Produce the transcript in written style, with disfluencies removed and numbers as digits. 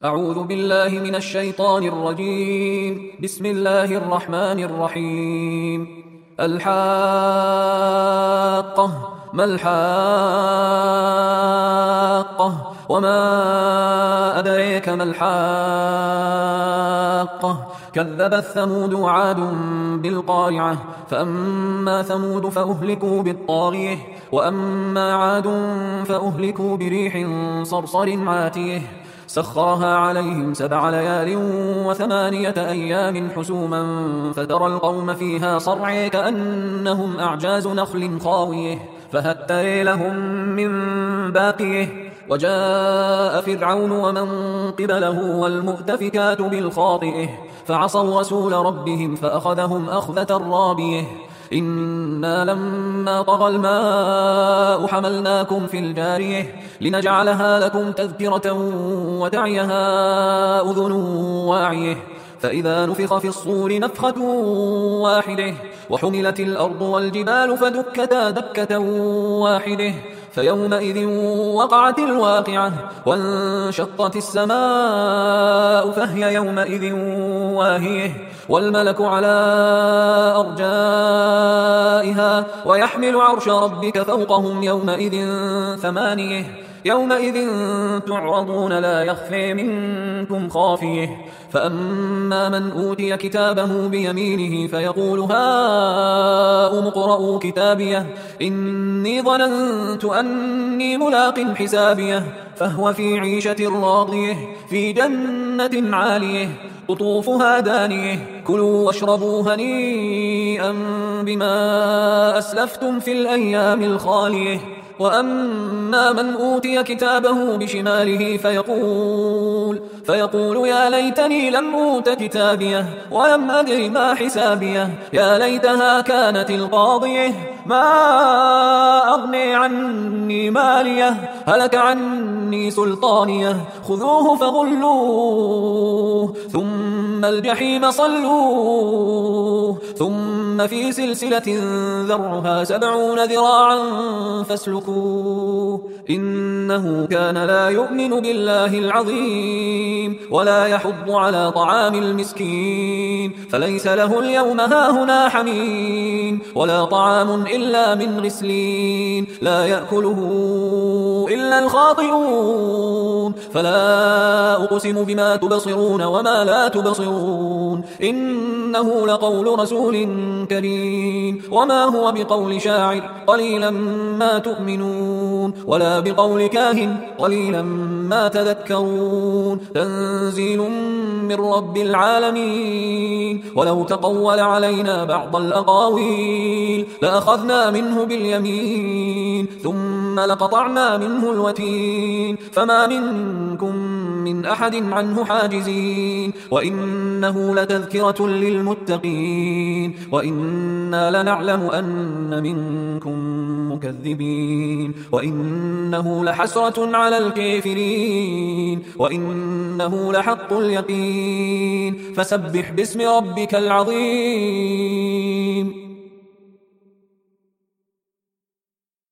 أعوذ بالله من الشيطان الرجيم. بسم الله الرحمن الرحيم. الحاقة ما الحاقة وما أدريك ما الحاقة كذبت ثمود وعاد بالقارعة فأما ثمود فأهلكوا بالطاغية وأما عاد فأهلكوا بريح صرصر عاتيه سخرها عليهم 7 ليال و8 أيام حسوما فترى القوم فيها صرعى كأنهم أعجاز نخل خاوية فهل ترى لهم من باقية وجاء فرعون ومن قبله والمؤتفكات بالخاطئة فعصوا رسول ربهم فأخذهم أخذة رابية إنا لما طغى الماء حملناكم في الجارية لنجعلها لكم تذكرة وتعيها أذن واعية فإذا نفخ في الصور نفخة واحدة وحملت الأرض والجبال فدكتا دكة واحدة فيومئذ وقعت الواقعة وانشقت السماء فهي يومئذ واهية والملك على أرجائها ويحمل عرش ربك فوقهم يومئذ 8 يومئذ تعرضون لا يخفي منكم خافية فأما من أوتي كتابه بيمينه فيقول هاؤم اقرءوا كتابيه إني ظننت أني ملاق حسابيه فهو في عيشة راضية في جنة عالية قطوفها دانية كلوا واشربوا هنيئا بما أسلفتم في الأيام الخالية وأما من أوتي كتابه بشماله فيقول يا ليتني لم أوت كتابيه ولم أدر ما حسابيه يا ليتها كانت القاضية ما أغني عني ماليه هلك عني سلطانيه خذوه فغلوه ثم الجحيم صلوه ثم في سلسلة ذرعها 70 ذراعا فاسلكوه إنه كان لا يؤمن بالله العظيم ولا يحض على طعام المسكين فليس له اليوم هاهنا حميم ولا طعام إلا من غسلين لا يأكله إلا الخاطئون فلا أقسم بما تبصرون وما لا تبصرون إنه لقول رسول كريم وما هو بقول شاعر قليلا ما تؤمنون ولا بقول كاهن قليلا ما تذكرون تنزيل من رب العالمين ولو تقول علينا بعض الأقاويل لأخذنا منه باليمين ثم لقطعنا منه الوتين فما منكم من أحد عنه حاجزين وإنه لتذكرة للمتقين وإنا لنعلم أن منكم مكذبين وإنه لحسرة على الكافرين وإنه لحق اليقين فسبح باسم ربك العظيم